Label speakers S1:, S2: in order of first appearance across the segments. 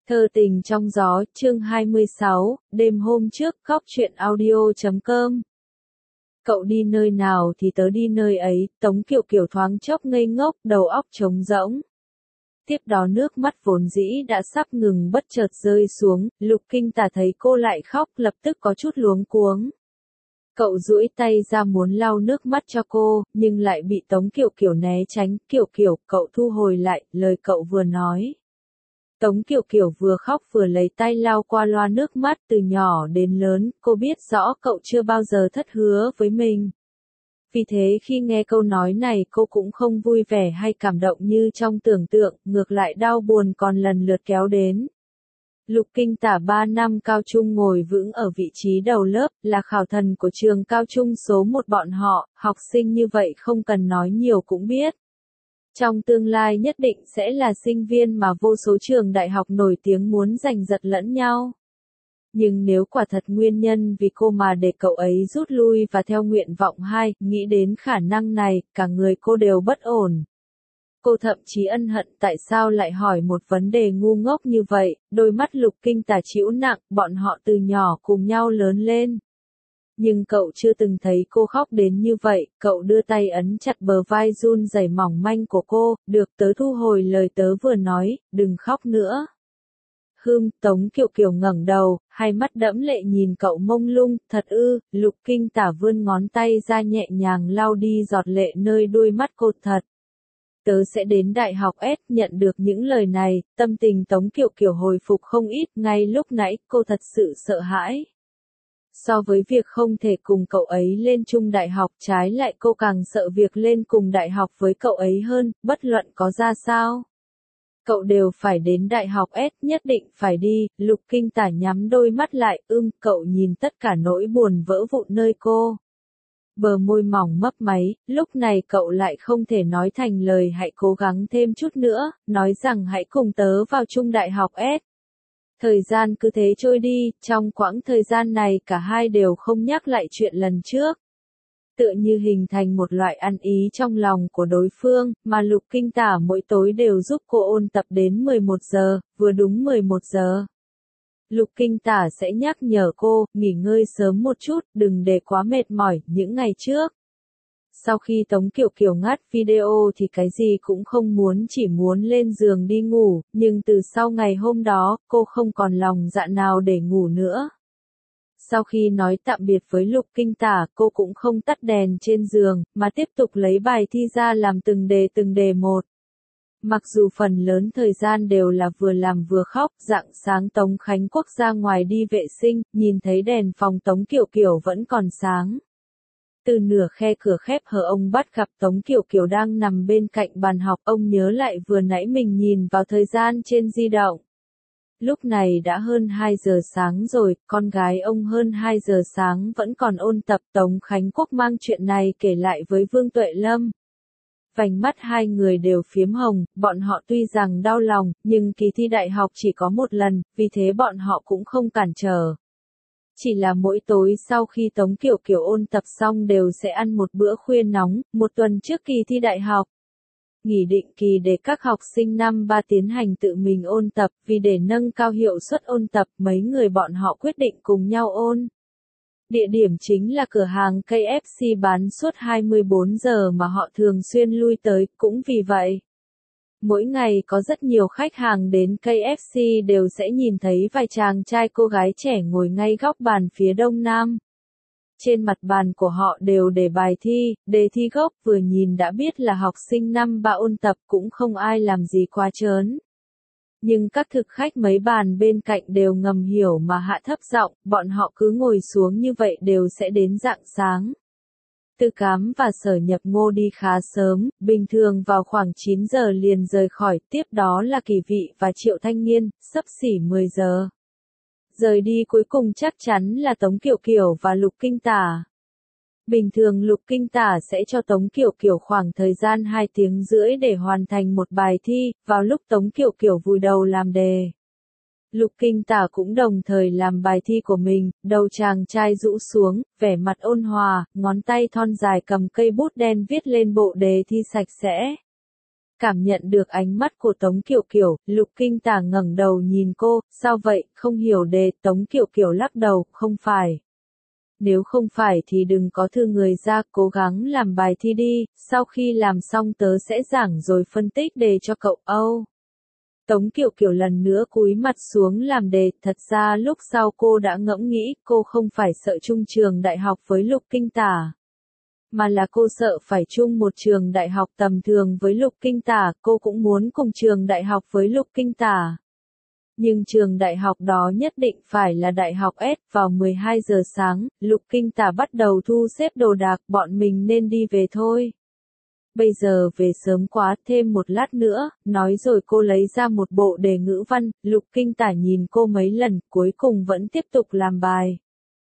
S1: Thơ tình trong gió, chương 26, đêm hôm trước, góc truyện audio.com. Cậu đi nơi nào thì tớ đi nơi ấy, Tống Kiều Kiều thoáng chốc ngây ngốc, đầu óc trống rỗng. Tiếp đó nước mắt vốn dĩ đã sắp ngừng bất chợt rơi xuống, Lục Kinh Tả thấy cô lại khóc, lập tức có chút luống cuống. Cậu duỗi tay ra muốn lau nước mắt cho cô, nhưng lại bị Tống Kiều Kiều né tránh. Kiều Kiều, cậu thu hồi lại, lời cậu vừa nói. Tống Kiều Kiều vừa khóc vừa lấy tay lau qua loa nước mắt. Từ nhỏ đến lớn, cô biết rõ cậu chưa bao giờ thất hứa với mình. Vì thế khi nghe câu nói này cô cũng không vui vẻ hay cảm động như trong tưởng tượng, ngược lại đau buồn còn lần lượt kéo đến. Lục Kinh Tả 3 năm cao trung ngồi vững ở vị trí đầu lớp, là khảo thần của trường cao trung số 1 bọn họ, học sinh như vậy không cần nói nhiều cũng biết. Trong tương lai nhất định sẽ là sinh viên mà vô số trường đại học nổi tiếng muốn giành giật lẫn nhau. Nhưng nếu quả thật nguyên nhân vì cô mà để cậu ấy rút lui và theo nguyện vọng 2, nghĩ đến khả năng này, cả người cô đều bất ổn. Cô thậm chí ân hận tại sao lại hỏi một vấn đề ngu ngốc như vậy. Đôi mắt Lục Kinh Tả trĩu nặng, bọn họ từ nhỏ cùng nhau lớn lên. Nhưng cậu chưa từng thấy cô khóc đến như vậy. Cậu đưa tay ấn chặt bờ vai run rẩy mỏng manh của cô. Được, tớ thu hồi lời tớ vừa nói, đừng khóc nữa. Tống Kiều Kiều ngẩng đầu, hai mắt đẫm lệ nhìn cậu mông lung. Thật ư? Lục Kinh Tả vươn ngón tay ra nhẹ nhàng lau đi giọt lệ nơi đôi mắt cô. Thật. Tớ sẽ đến đại học S. Nhận được những lời này, tâm tình Tống Kiều Kiều hồi phục không ít. Ngay lúc nãy, cô thật sự sợ hãi. So với việc không thể cùng cậu ấy lên chung đại học, trái lại cô càng sợ việc lên cùng đại học với cậu ấy hơn, bất luận có ra sao. Cậu đều phải đến đại học S, nhất định phải đi. Lục Kinh Tả nhắm đôi mắt lại, cậu nhìn tất cả nỗi buồn vỡ vụn nơi cô. Bờ môi mỏng mấp máy, lúc này cậu lại không thể nói thành lời. Hãy cố gắng thêm chút nữa, nói rằng hãy cùng tớ vào chung đại học S. Thời gian cứ thế trôi đi, trong quãng thời gian này cả hai đều không nhắc lại chuyện lần trước. Tựa như hình thành một loại ăn ý trong lòng của đối phương, mà Lục Kinh Tả mỗi tối đều giúp cô ôn tập đến 11 giờ, vừa đúng 11 giờ. Lục Kinh Tả sẽ nhắc nhở cô, nghỉ ngơi sớm một chút, đừng để quá mệt mỏi, những ngày trước. Sau khi Tống Kiều Kiều ngắt video thì cái gì cũng không muốn, chỉ muốn lên giường đi ngủ, nhưng từ sau ngày hôm đó, cô không còn lòng dạ nào để ngủ nữa. Sau khi nói tạm biệt với Lục Kinh Tả, cô cũng không tắt đèn trên giường, mà tiếp tục lấy bài thi ra làm từng đề một. Mặc dù phần lớn thời gian đều là vừa làm vừa khóc, rạng sáng Tống Khánh Quốc ra ngoài đi vệ sinh, nhìn thấy đèn phòng Tống Kiều Kiều vẫn còn sáng. Từ nửa khe cửa khép hờ ông bắt gặp Tống Kiều Kiều đang nằm bên cạnh bàn học, ông nhớ lại vừa nãy mình nhìn vào thời gian trên di động. Lúc này đã hơn 2 giờ sáng rồi, con gái ông hơn 2 giờ sáng vẫn còn ôn tập. Tống Khánh Quốc mang chuyện này kể lại với Vương Tuệ Lâm. Vành mắt hai người đều phiếm hồng, bọn họ tuy rằng đau lòng, nhưng kỳ thi đại học chỉ có một lần, vì thế bọn họ cũng không cản trở. Chỉ là mỗi tối sau khi Tống Kiều Kiều ôn tập xong đều sẽ ăn một bữa khuya nóng, một tuần trước kỳ thi đại học. Nghỉ định kỳ để các học sinh năm 3 tiến hành tự mình ôn tập, vì để nâng cao hiệu suất ôn tập, mấy người bọn họ quyết định cùng nhau ôn. Địa điểm chính là cửa hàng KFC bán suốt 24 giờ mà họ thường xuyên lui tới, cũng vì vậy. Mỗi ngày có rất nhiều khách hàng đến KFC đều sẽ nhìn thấy vài chàng trai cô gái trẻ ngồi ngay góc bàn phía đông nam. Trên mặt bàn của họ đều để bài thi, đề thi gốc vừa nhìn đã biết là học sinh năm 3 ôn tập, cũng không ai làm gì quá trớn. Nhưng các thực khách mấy bàn bên cạnh đều ngầm hiểu mà hạ thấp giọng, bọn họ cứ ngồi xuống như vậy đều sẽ đến rạng sáng. Tư Cám và Sở Nhập Ngô đi khá sớm, bình thường vào khoảng 9 giờ liền rời khỏi, tiếp đó là Kỳ Vị và Triệu Thanh Niên, xấp xỉ 10 giờ. Rời đi cuối cùng chắc chắn là Tống Kiều Kiều và Lục Kinh Tả. Bình thường Lục Kinh Tả sẽ cho Tống Kiều Kiều khoảng thời gian 2 tiếng rưỡi để hoàn thành một bài thi, vào lúc Tống Kiều Kiều vùi đầu làm đề. Lục Kinh Tả cũng đồng thời làm bài thi của mình, đầu chàng trai rũ xuống, vẻ mặt ôn hòa, ngón tay thon dài cầm cây bút đen viết lên bộ đề thi sạch sẽ. Cảm nhận được ánh mắt của Tống Kiều Kiều, Lục Kinh Tả ngẩng đầu nhìn cô, sao vậy, không hiểu đề, Tống Kiều Kiều lắc đầu, không phải. Nếu không phải thì đừng có thư người ra, cố gắng làm bài thi đi, sau khi làm xong tớ sẽ giảng rồi phân tích đề cho cậu. Âu. Tống Kiều Kiều lần nữa cúi mặt xuống làm đề, thật ra lúc sau cô đã ngẫm nghĩ, cô không phải sợ chung trường đại học với Lục Kinh Tả. Mà là cô sợ phải chung một trường đại học tầm thường với Lục Kinh Tả, cô cũng muốn cùng trường đại học với Lục Kinh Tả. Nhưng trường đại học đó nhất định phải là đại học S. Vào 12 giờ sáng, Lục Kinh Tả bắt đầu thu xếp đồ đạc, bọn mình nên đi về thôi. Bây giờ về sớm quá, thêm một lát nữa, nói rồi cô lấy ra một bộ đề ngữ văn, Lục Kinh Tả nhìn cô mấy lần, cuối cùng vẫn tiếp tục làm bài.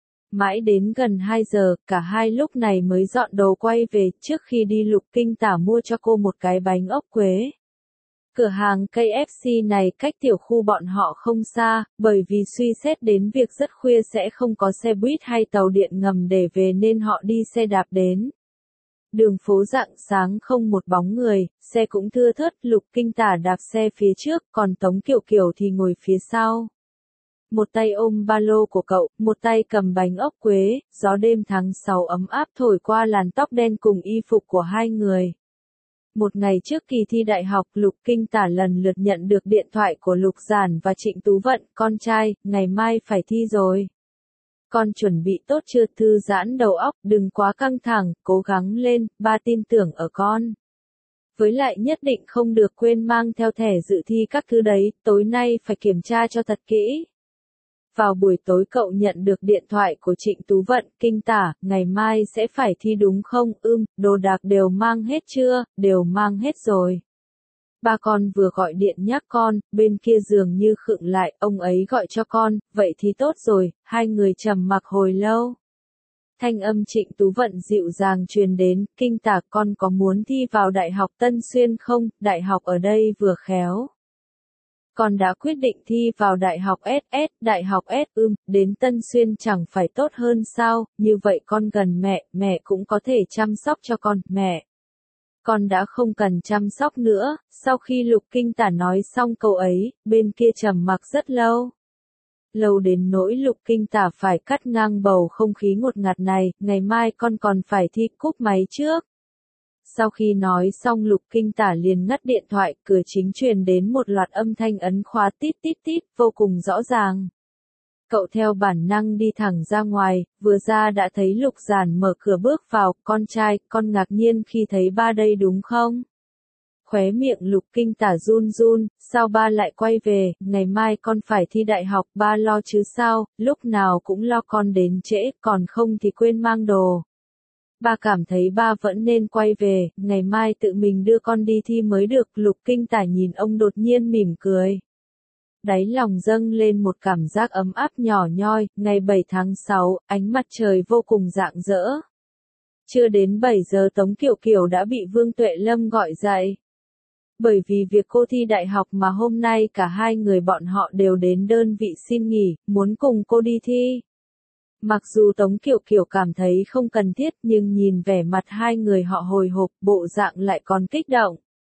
S1: Mãi đến gần 2 giờ, cả hai lúc này mới dọn đồ quay về, trước khi đi Lục Kinh Tả mua cho cô một cái bánh ốc quế. Cửa hàng KFC này cách tiểu khu bọn họ không xa, bởi vì suy xét đến việc rất khuya sẽ không có xe buýt hay tàu điện ngầm để về nên họ đi xe đạp đến. Đường phố rạng sáng không một bóng người, xe cũng thưa thớt, Lục Kinh Tả đạp xe phía trước, còn Tống Kiều Kiều thì ngồi phía sau. Một tay ôm ba lô của cậu, một tay cầm bánh ốc quế, gió đêm tháng 6 ấm áp thổi qua làn tóc đen cùng y phục của hai người. Một ngày trước kỳ thi đại học, Lục Kinh Tả lần lượt nhận được điện thoại của Lục Giản và Trịnh Tú Vận, con trai, ngày mai phải thi rồi. Con chuẩn bị tốt chưa, thư giãn đầu óc, đừng quá căng thẳng, cố gắng lên, ba tin tưởng ở con. Với lại nhất định không được quên mang theo thẻ dự thi các thứ đấy, tối nay phải kiểm tra cho thật kỹ. Vào buổi tối cậu nhận được điện thoại của Trịnh Tú Vận, Kinh Tả, ngày mai sẽ phải thi đúng không, đồ đạc đều mang hết chưa, đều mang hết rồi. Ba con vừa gọi điện nhắc con, bên kia dường như khựng lại, ông ấy gọi cho con, vậy thì tốt rồi, hai người trầm mặc hồi lâu. Thanh âm Trịnh Tú Vận dịu dàng truyền đến, Kinh Tả con có muốn thi vào Đại học Tân Xuyên không, đại học ở đây vừa khéo. Con đã quyết định thi vào Đại học SS, Đại học S, đến Tân Xuyên chẳng phải tốt hơn sao, như vậy con gần mẹ, mẹ cũng có thể chăm sóc cho con, mẹ. Con đã không cần chăm sóc nữa, sau khi Lục Kinh Tả nói xong câu ấy, bên kia trầm mặc rất lâu. Lâu đến nỗi Lục Kinh Tả phải cắt ngang bầu không khí ngột ngạt này, ngày mai con còn phải thi, cúp máy trước. Sau khi nói xong Lục Kinh Tả liền ngắt điện thoại, cửa chính truyền đến một loạt âm thanh ấn khóa tít tít tít, vô cùng rõ ràng. Cậu theo bản năng đi thẳng ra ngoài, vừa ra đã thấy Lục Giản mở cửa bước vào, con trai, con ngạc nhiên khi thấy ba đây đúng không? Khóe miệng Lục Kinh Tả run run, sao ba lại quay về, ngày mai con phải thi đại học, ba lo chứ sao, lúc nào cũng lo con đến trễ, còn không thì quên mang đồ. Ba cảm thấy ba vẫn nên quay về, ngày mai tự mình đưa con đi thi mới được, Lục Kinh Tả nhìn ông đột nhiên mỉm cười. Đáy lòng dâng lên một cảm giác ấm áp nhỏ nhoi, ngày 7 tháng 6, ánh mặt trời vô cùng rạng rỡ. Chưa đến 7 giờ Tống Kiều Kiều đã bị Vương Tuệ Lâm gọi dậy. Bởi vì việc cô thi đại học mà hôm nay cả hai người bọn họ đều đến đơn vị xin nghỉ, muốn cùng cô đi thi. Mặc dù Tống Kiều Kiều cảm thấy không cần thiết nhưng nhìn vẻ mặt hai người họ hồi hộp, bộ dạng lại còn kích động.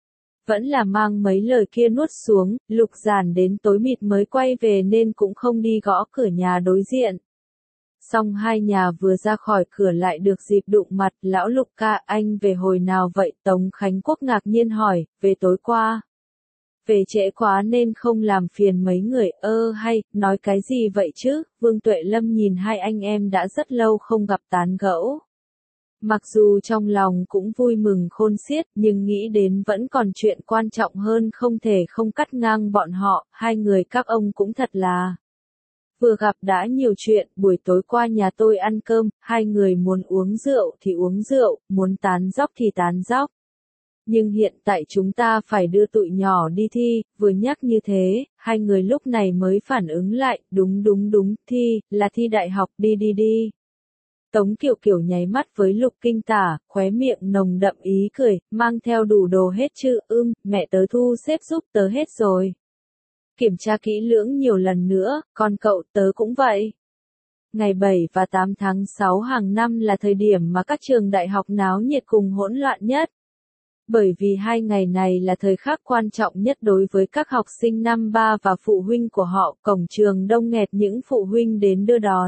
S1: Vẫn là mang mấy lời kia nuốt xuống, Lục Giản đến tối mịt mới quay về nên cũng không đi gõ cửa nhà đối diện. Xong hai nhà vừa ra khỏi cửa lại được dịp đụng mặt, lão Lục ca, anh về hồi nào vậy? Tống Khánh Quốc ngạc nhiên hỏi, về tối qua. Về trễ quá nên không làm phiền mấy người, hay, nói cái gì vậy chứ? Vương Tuệ Lâm nhìn hai anh em đã rất lâu không gặp tán gẫu. Mặc dù trong lòng cũng vui mừng khôn xiết, nhưng nghĩ đến vẫn còn chuyện quan trọng hơn không thể không cắt ngang bọn họ, hai người các ông cũng thật là. Vừa gặp đã nhiều chuyện, buổi tối qua nhà tôi ăn cơm, hai người muốn uống rượu thì uống rượu, muốn tán dóc thì tán dóc. Nhưng hiện tại chúng ta phải đưa tụi nhỏ đi thi, vừa nhắc như thế, hai người lúc này mới phản ứng lại, đúng, thi, là thi đại học, đi. Tống Kiều Kiều nháy mắt với Lục Kinh Tả, khóe miệng nồng đậm ý cười, mang theo đủ đồ hết chứ, mẹ tớ thu xếp giúp tớ hết rồi. Kiểm tra kỹ lưỡng nhiều lần nữa, còn cậu tớ cũng vậy. Ngày 7 và 8 tháng 6 hàng năm là thời điểm mà các trường đại học náo nhiệt cùng hỗn loạn nhất. Bởi vì 2 ngày này là thời khắc quan trọng nhất đối với các học sinh năm 3 và phụ huynh của họ, cổng trường đông nghẹt những phụ huynh đến đưa đón.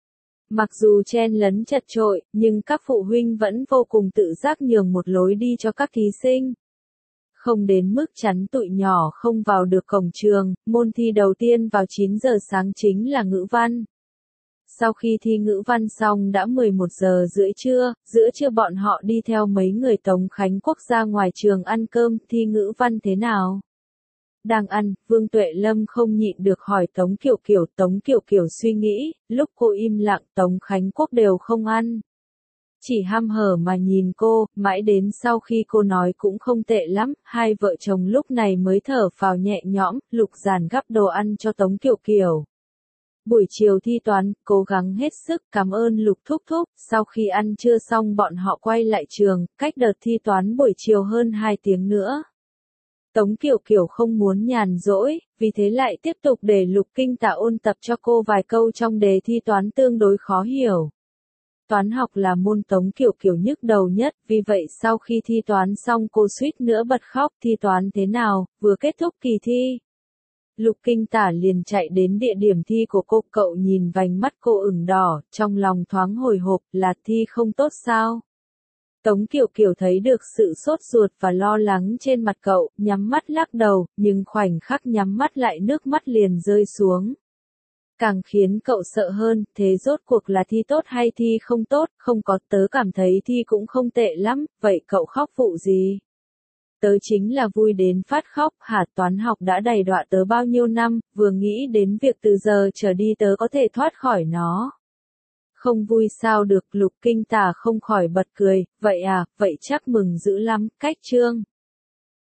S1: Mặc dù chen lấn chật chội, nhưng các phụ huynh vẫn vô cùng tự giác nhường một lối đi cho các thí sinh. Không đến mức chắn tụi nhỏ không vào được cổng trường, môn thi đầu tiên vào 9 giờ sáng chính là ngữ văn. Sau khi thi ngữ văn xong đã 11 giờ rưỡi trưa, giữa trưa bọn họ đi theo mấy người Tống Khánh Quốc ra ngoài trường ăn cơm, thi ngữ văn thế nào? Đang ăn, Vương Tuệ Lâm không nhịn được hỏi Tống Kiều Kiều suy nghĩ, lúc cô im lặng Tống Khánh Quốc đều không ăn. Chỉ hăm hở mà nhìn cô, mãi đến sau khi cô nói cũng không tệ lắm, hai vợ chồng lúc này mới thở phào nhẹ nhõm, Lục Giản gắp đồ ăn cho Tống Kiều Kiều. Buổi chiều thi toán, cố gắng hết sức, cảm ơn Lục Thúc Thúc, sau khi ăn trưa xong bọn họ quay lại trường, cách đợt thi toán buổi chiều hơn 2 tiếng nữa. Tống Kiều Kiều không muốn nhàn rỗi, vì thế lại tiếp tục để Lục Kinh Tả ôn tập cho cô vài câu trong đề thi toán tương đối khó hiểu. Toán học là môn Tống Kiều Kiều nhức đầu nhất, vì vậy sau khi thi toán xong cô suýt nữa bật khóc. Thi toán thế nào, vừa kết thúc kỳ thi. Lục Kinh Tả liền chạy đến địa điểm thi của cô, cậu nhìn vành mắt cô ửng đỏ, trong lòng thoáng hồi hộp, là thi không tốt sao? Tống Kiều Kiều thấy được sự sốt ruột và lo lắng trên mặt cậu, nhắm mắt lắc đầu, nhưng khoảnh khắc nhắm mắt lại nước mắt liền rơi xuống. Càng khiến cậu sợ hơn, thế rốt cuộc là thi tốt hay thi không tốt, không có, tớ cảm thấy thi cũng không tệ lắm, vậy cậu khóc vụ gì? Tớ chính là vui đến phát khóc, hả, toán học đã đầy đọa tớ bao nhiêu năm, vừa nghĩ đến việc từ giờ trở đi tớ có thể thoát khỏi nó. Không vui sao được, Lục Kinh Tả không khỏi bật cười, vậy à, vậy chắc mừng dữ lắm, cách chương.